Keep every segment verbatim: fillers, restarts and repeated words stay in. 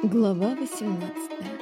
Глава восемнадцатая.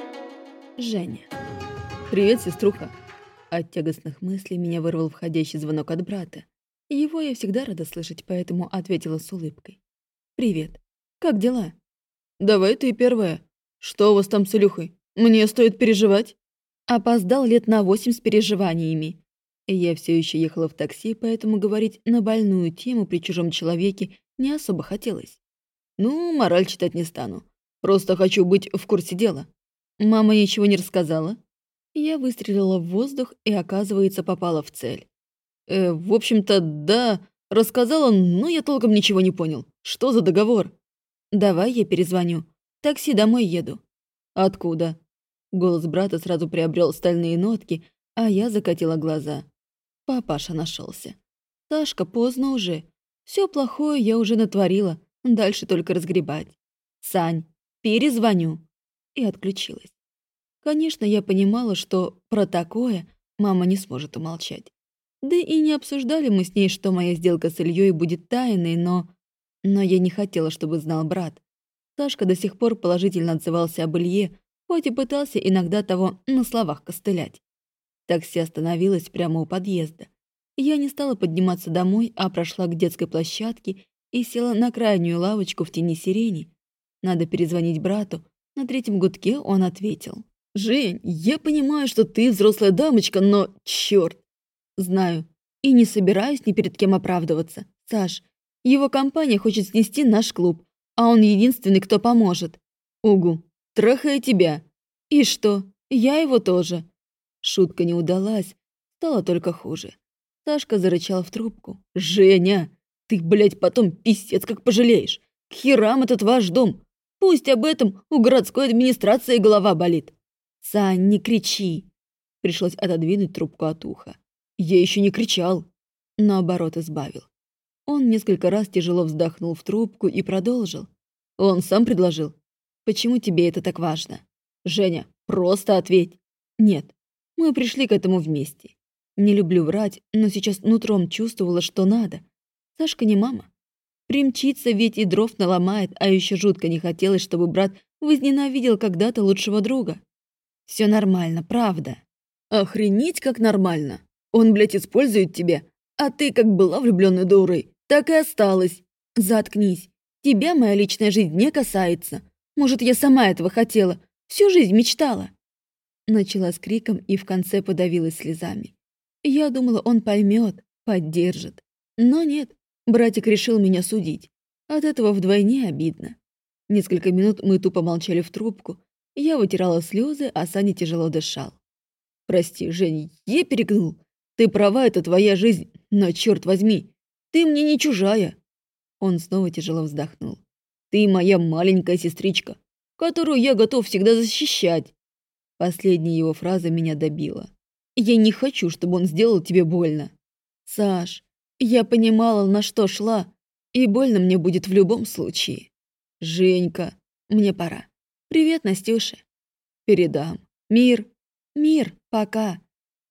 Женя. «Привет, сеструха!» От тягостных мыслей меня вырвал входящий звонок от брата. Его я всегда рада слышать, поэтому ответила с улыбкой. «Привет. Как дела?» «Давай ты первая. Что у вас там с Илюхой? Мне стоит переживать?» Опоздал лет на восемь с переживаниями. Я все еще ехала в такси, поэтому говорить на больную тему при чужом человеке не особо хотелось. «Ну, мораль читать не стану. Просто хочу быть в курсе дела. Мама ничего не рассказала?» Я выстрелила в воздух и, оказывается, попала в цель. «Э, в общем-то, да, рассказала, но я толком ничего не понял. Что за договор?» «Давай я перезвоню. Такси домой еду». «Откуда?» Голос брата сразу приобрел стальные нотки, а я закатила глаза. Папаша нашелся. «Сашка, поздно уже. Все плохое я уже натворила. Дальше только разгребать. Сань, перезвоню». И отключилась. Конечно, я понимала, что про такое мама не сможет умолчать. Да и не обсуждали мы с ней, что моя сделка с Ильей будет тайной, но... Но я не хотела, чтобы знал брат. Сашка до сих пор положительно отзывался об Илье, хоть и пытался иногда того на словах костылять. Такси остановилось прямо у подъезда. Я не стала подниматься домой, а прошла к детской площадке и села на крайнюю лавочку в тени сирени. Надо перезвонить брату. На третьем гудке он ответил. «Жень, я понимаю, что ты взрослая дамочка, но чёрт!» «Знаю. И не собираюсь ни перед кем оправдываться. Саш, его компания хочет снести наш клуб, а он единственный, кто поможет». «Угу, трахая тебя». «И что? Я его тоже». Шутка не удалась, стало только хуже. Сашка зарычал в трубку. «Женя, ты, блядь, потом пиздец как пожалеешь. К херам этот ваш дом. Пусть об этом у городской администрации голова болит». «Сань, не кричи!» Пришлось отодвинуть трубку от уха. «Я еще не кричал!» Наоборот, избавил. Он несколько раз тяжело вздохнул в трубку и продолжил. «Он сам предложил. Почему тебе это так важно? Женя, просто ответь!» «Нет, мы пришли к этому вместе. Не люблю врать, но сейчас нутром чувствовала, что надо. Сашка не мама. Примчится, ведь и дров наломает, а еще жутко не хотелось, чтобы брат возненавидел когда-то лучшего друга. Все нормально, правда». «Охренеть, как нормально! Он, блядь, использует тебя, а ты, как была влюбленной дурой, так и осталась. Заткнись. Тебя моя личная жизнь не касается. Может, я сама этого хотела, всю жизнь мечтала». Начала с криком и в конце подавилась слезами. Я думала, он поймет, поддержит. Но нет, братик решил меня судить. От этого вдвойне обидно. Несколько минут мы тупо молчали в трубку. Я вытирала слезы, а Саня тяжело дышал. «Прости, Жень, я перегнул. Ты права, это твоя жизнь, но, черт возьми, ты мне не чужая». Он снова тяжело вздохнул. «Ты моя маленькая сестричка, которую я готов всегда защищать». Последняя его фраза меня добила. «Я не хочу, чтобы он сделал тебе больно». «Саш, я понимала, на что шла, и больно мне будет в любом случае». «Женька, мне пора. Привет, Настюша». «Передам. Мир. Мир, пока».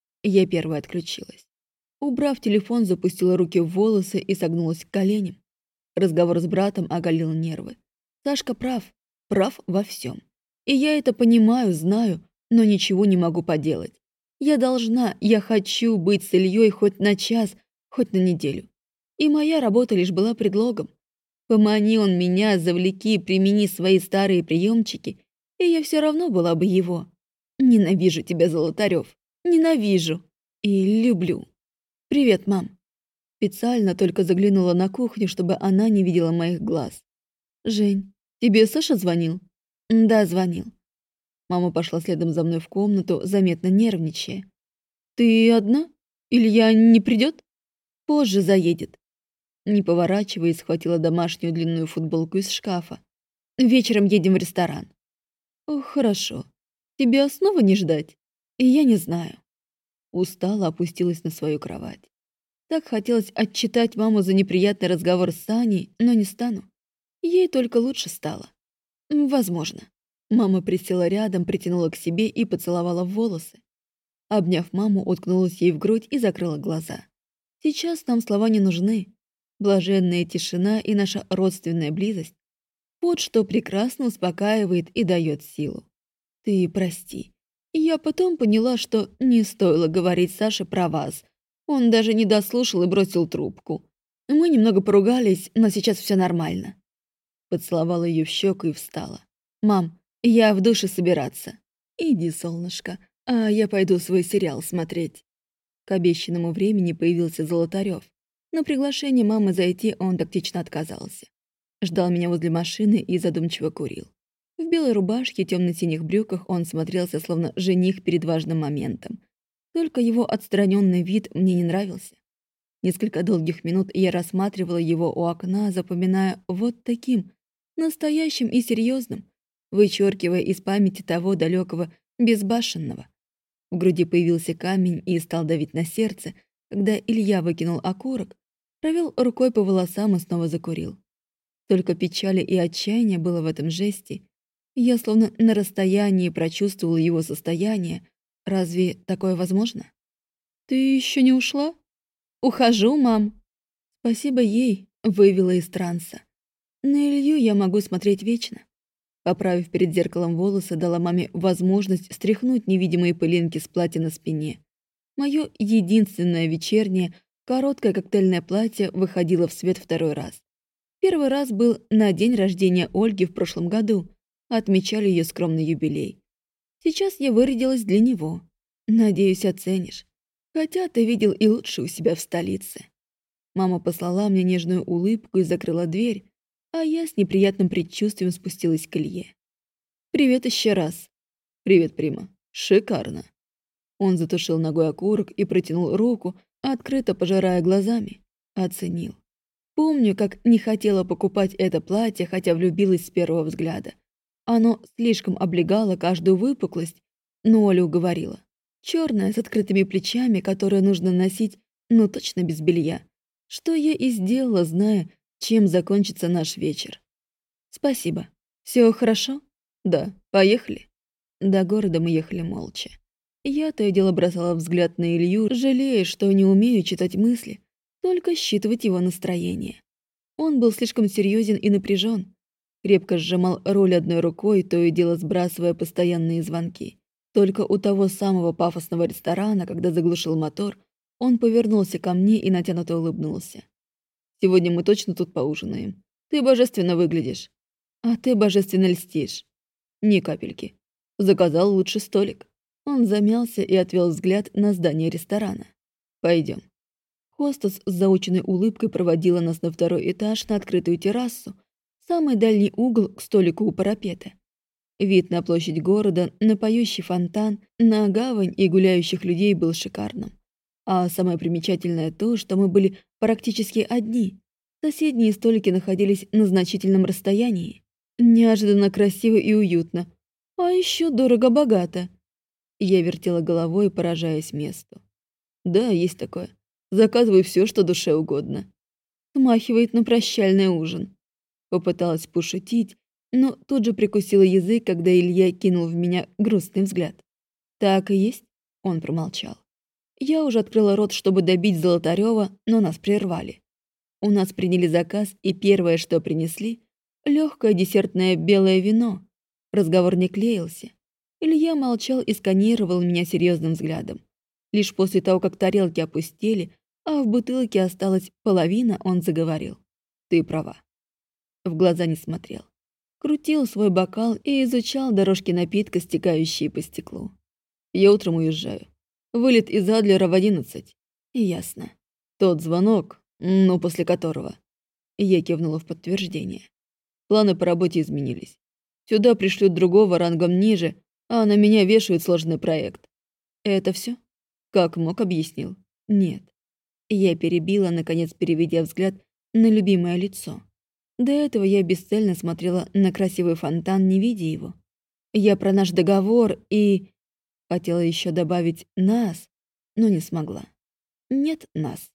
Я первая отключилась. Убрав телефон, запустила руки в волосы и согнулась к коленям. Разговор с братом оголил нервы. Сашка прав. Прав во всем. И я это понимаю, знаю, но ничего не могу поделать. Я должна, я хочу быть с Ильей хоть на час, хоть на неделю. И моя работа лишь была предлогом. Помани он меня, завлеки, примени свои старые приемчики, и я все равно была бы его. Ненавижу тебя, Золотарев. Ненавижу. И люблю. Привет, мам. Специально только заглянула на кухню, чтобы она не видела моих глаз. Жень, тебе Саша звонил? Да, звонил. Мама пошла следом за мной в комнату, заметно нервничая. Ты одна? Илья не придет? Позже заедет. Не поворачиваясь, схватила домашнюю длинную футболку из шкафа. Вечером едем в ресторан. О, хорошо. Тебя снова не ждать? И я не знаю. Устала, опустилась на свою кровать. Так хотелось отчитать маму за неприятный разговор с Саней, но не стану. Ей только лучше стало. Возможно. Мама присела рядом, притянула к себе и поцеловала в волосы. Обняв маму, уткнулась ей в грудь и закрыла глаза. Сейчас нам слова не нужны. Блаженная тишина и наша родственная близость. Вот что прекрасно успокаивает и дает силу. Ты прости. Я потом поняла, что не стоило говорить Саше про вас. Он даже не дослушал и бросил трубку. Мы немного поругались, но сейчас все нормально. Поцеловала ее в щеку и встала. «Мам, я в душе собираться». «Иди, солнышко, а я пойду свой сериал смотреть». К обещанному времени появился Золотарёв. На приглашение мамы зайти он тактично отказался. Ждал меня возле машины и задумчиво курил. В белой рубашке и темно-синих брюках он смотрелся, словно жених перед важным моментом. Только его отстраненный вид мне не нравился. Несколько долгих минут я рассматривала его у окна, запоминая вот таким, настоящим и серьезным, вычеркивая из памяти того далекого безбашенного. В груди появился камень и стал давить на сердце, когда Илья выкинул окурок, провел рукой по волосам и снова закурил. Только печали и отчаяния было в этом жесте. Я словно на расстоянии прочувствовала его состояние. Разве такое возможно? «Ты еще не ушла?» «Ухожу, мам». Спасибо ей, вывела из транса. На Илью я могу смотреть вечно. Поправив перед зеркалом волосы, дала маме возможность стряхнуть невидимые пылинки с платья на спине. Мое единственное вечернее, короткое коктейльное платье выходило в свет второй раз. Первый раз был на день рождения Ольги в прошлом году. Отмечали ее скромный юбилей. Сейчас я вырядилась для него. Надеюсь, оценишь. Хотя ты видел и лучше у себя в столице. Мама послала мне нежную улыбку и закрыла дверь, а я с неприятным предчувствием спустилась к Илье. «Привет еще раз». «Привет, Прима. Шикарно». Он затушил ногой окурок и протянул руку, открыто пожирая глазами. Оценил. Помню, как не хотела покупать это платье, хотя влюбилась с первого взгляда. Оно слишком облегало каждую выпуклость, но Оля уговорила. Черное с открытыми плечами, которое нужно носить, ну точно без белья. Что я и сделала, зная, чем закончится наш вечер. Спасибо. Все хорошо? Да, поехали. До города мы ехали молча. Я то и дело бросала взгляд на Илью, жалея, что не умею читать мысли, только считывать его настроение. Он был слишком серьезен и напряжен. Крепко сжимал руль одной рукой, то и дело сбрасывая постоянные звонки. Только у того самого пафосного ресторана, когда заглушил мотор, он повернулся ко мне и натянуто улыбнулся. «Сегодня мы точно тут поужинаем. Ты божественно выглядишь. А ты божественно льстишь. Ни капельки. Заказал лучший столик». Он замялся и отвел взгляд на здание ресторана. «Пойдем». Хостес с заученной улыбкой проводила нас на второй этаж на открытую террасу, самый дальний угол к столику у парапета. Вид на площадь города, на поющий фонтан, на гавань и гуляющих людей был шикарным. А самое примечательное то, что мы были практически одни. Соседние столики находились на значительном расстоянии. Неожиданно красиво и уютно. А еще дорого-богато. Я вертела головой, поражаясь месту. Да, есть такое. Заказывай все, что душе угодно. Смахивает на прощальный ужин. Попыталась пошутить, но тут же прикусила язык, когда Илья кинул в меня грустный взгляд. «Так и есть?» — он промолчал. Я уже открыла рот, чтобы добить Золотарёва, но нас прервали. У нас приняли заказ, и первое, что принесли — легкое десертное белое вино. Разговор не клеился. Илья молчал и сканировал меня серьезным взглядом. Лишь после того, как тарелки опустели, а в бутылке осталась половина, он заговорил. «Ты права». В глаза не смотрел. Крутил свой бокал и изучал дорожки напитка, стекающие по стеклу. «Я утром уезжаю. Вылет из Адлера в одиннадцать». «Ясно. Тот звонок, ну, после которого...» Я кивнула в подтверждение. Планы по работе изменились. Сюда пришлют другого рангом ниже, а на меня вешают сложный проект. «Это все? Как мог, объяснил?» «Нет». Я перебила, наконец переведя взгляд на любимое лицо. До этого я бесцельно смотрела на красивый фонтан, не видя его. Я про наш договор и... Хотела еще добавить «нас», но не смогла. Нет нас.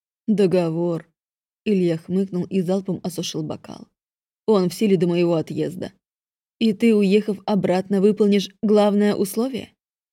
Договор. Илья хмыкнул и залпом осушил бокал. Он в силе до моего отъезда. И ты, уехав обратно, выполнишь главное условие?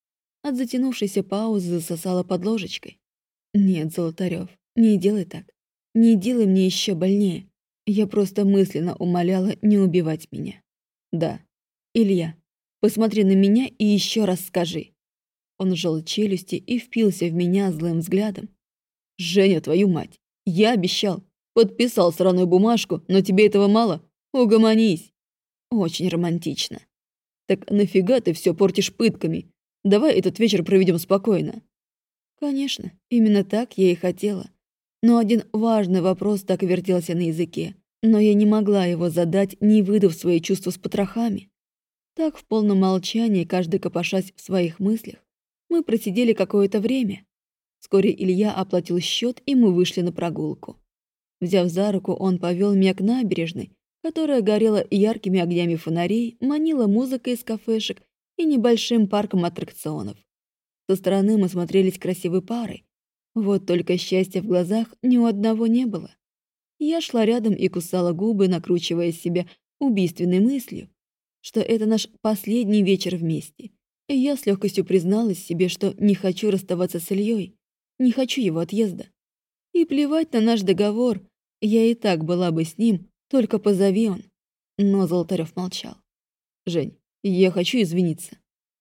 От затянувшейся паузы засосала под ложечкой. Нет, Золотарёв, не делай так. Не делай мне еще больнее. Я просто мысленно умоляла не убивать меня. Да. Илья, посмотри на меня и еще раз скажи. Он сжал челюсти и впился в меня злым взглядом. Женя, твою мать, я обещал. Подписал сраную бумажку, но тебе этого мало? Угомонись. Очень романтично. Так нафига ты все портишь пытками? Давай этот вечер проведем спокойно. Конечно, именно так я и хотела. Но один важный вопрос так и вертелся на языке. Но я не могла его задать, не выдав свои чувства с потрохами. Так, в полном молчании, каждый копошась в своих мыслях, мы просидели какое-то время. Вскоре Илья оплатил счет, и мы вышли на прогулку. Взяв за руку, он повел меня к набережной, которая горела яркими огнями фонарей, манила музыкой из кафешек и небольшим парком аттракционов. Со стороны мы смотрелись красивой парой. Вот только счастья в глазах ни у одного не было. Я шла рядом и кусала губы, накручивая себя убийственной мыслью, что это наш последний вечер вместе. И я с легкостью призналась себе, что не хочу расставаться с Ильей, не хочу его отъезда. И плевать на наш договор, я и так была бы с ним, только позови он. Но Золотарёв молчал. «Жень, я хочу извиниться.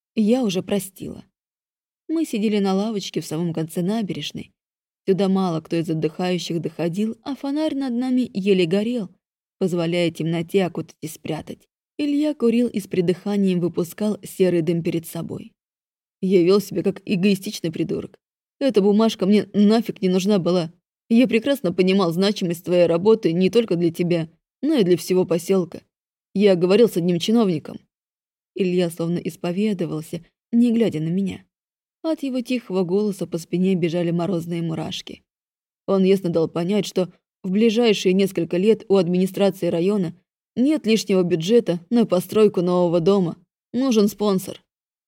Я уже простила». Мы сидели на лавочке в самом конце набережной. Сюда мало кто из отдыхающих доходил, а фонарь над нами еле горел, позволяя темноте окутать и спрятать. Илья курил и с придыханием выпускал серый дым перед собой. Я вел себя как эгоистичный придурок. Эта бумажка мне нафиг не нужна была. Я прекрасно понимал значимость твоей работы не только для тебя, но и для всего поселка. Я говорил с одним чиновником. Илья словно исповедовался, не глядя на меня. От его тихого голоса по спине бежали морозные мурашки. Он ясно дал понять, что в ближайшие несколько лет у администрации района нет лишнего бюджета на постройку нового дома. Нужен спонсор.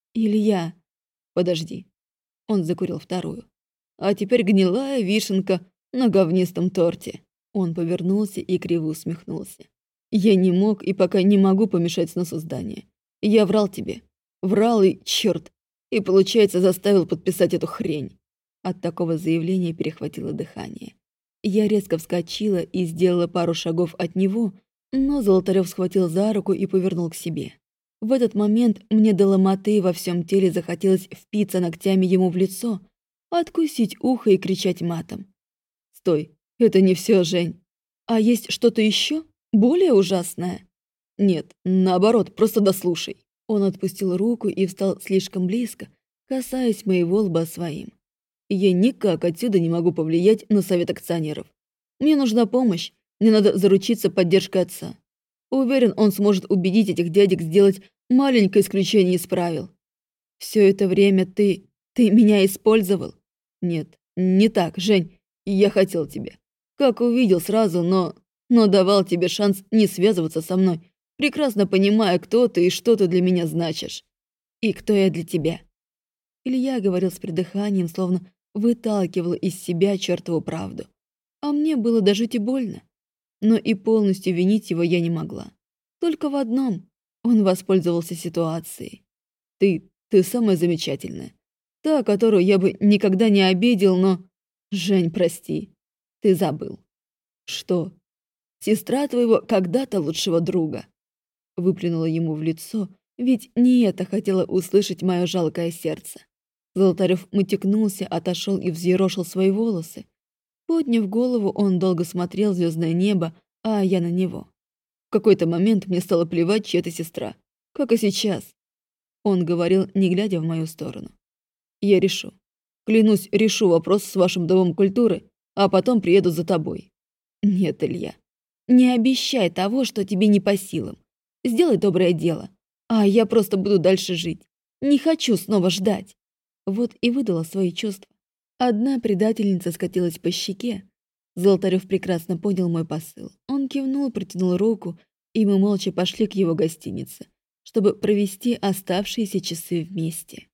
Илья. Подожди. Он закурил вторую. А теперь гнилая вишенка на говнистом торте. Он повернулся и криво усмехнулся. Я не мог и пока не могу помешать сносу здания. Я врал тебе. Врал и, черт, и, получается, заставил подписать эту хрень. От такого заявления перехватило дыхание. Я резко вскочила и сделала пару шагов от него, но Золотарёв схватил за руку и повернул к себе. В этот момент мне до ломоты во всем теле захотелось впиться ногтями ему в лицо, откусить ухо и кричать матом. «Стой, это не все, Жень. А есть что-то еще? Более ужасное?» «Нет, наоборот, просто дослушай». Он отпустил руку и встал слишком близко, касаясь моего лба своим. «Я никак отсюда не могу повлиять на совет акционеров. Мне нужна помощь, мне надо заручиться поддержкой отца. Уверен, он сможет убедить этих дядек сделать маленькое исключение из правил. Все это время ты... ты меня использовал? Нет, не так, Жень, я хотел тебя. Как увидел сразу, но... но давал тебе шанс не связываться со мной, прекрасно понимая, кто ты и что ты для меня значишь. И кто я для тебя». Илья говорил с придыханием, словно выталкивал из себя чертову правду. А мне было до жути больно. Но и полностью винить его я не могла. Только в одном. Он воспользовался ситуацией. Ты, ты самая замечательная. Та, которую я бы никогда не обидел, но... Жень, прости. Ты забыл. Что? Сестра твоего когда-то лучшего друга. Выплюнула ему в лицо, ведь не это хотело услышать мое жалкое сердце. Золотарёв мотикнулся, отошел и взъерошил свои волосы. Подняв голову, он долго смотрел в звездное небо, а я на него. В какой-то момент мне стало плевать, чья ты сестра. Как и сейчас. Он говорил, не глядя в мою сторону. Я решу. Клянусь, решу вопрос с вашим домом культуры, а потом приеду за тобой. Нет, Илья, не обещай того, что тебе не по силам. Сделай доброе дело, а я просто буду дальше жить. Не хочу снова ждать. Вот и выдала свои чувства. Одна предательница скатилась по щеке. Золотарёв прекрасно понял мой посыл. Он кивнул, протянул руку, и мы молча пошли к его гостинице, чтобы провести оставшиеся часы вместе.